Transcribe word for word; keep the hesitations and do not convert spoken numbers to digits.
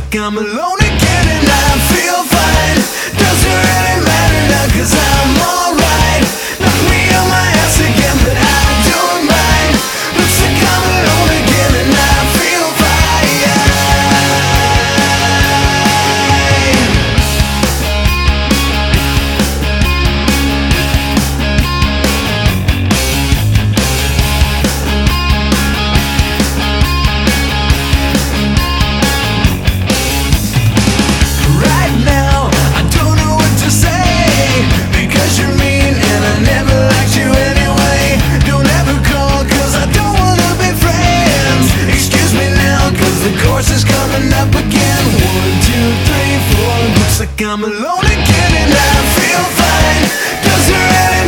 like I'm alone again and I feel fine. Doesn't really matter now cause I'm alright. Knock me on my ass again but I don't mind. Looks like I'm alone again and I feel fine. Right now, I don't know what to say, because you're mean and I never liked you anyway. Don't ever call cause I don't wanna be friends. Excuse me now cause the course is coming up again. One, two, three, four. Looks like I'm alone again and I feel fine. Doesn't really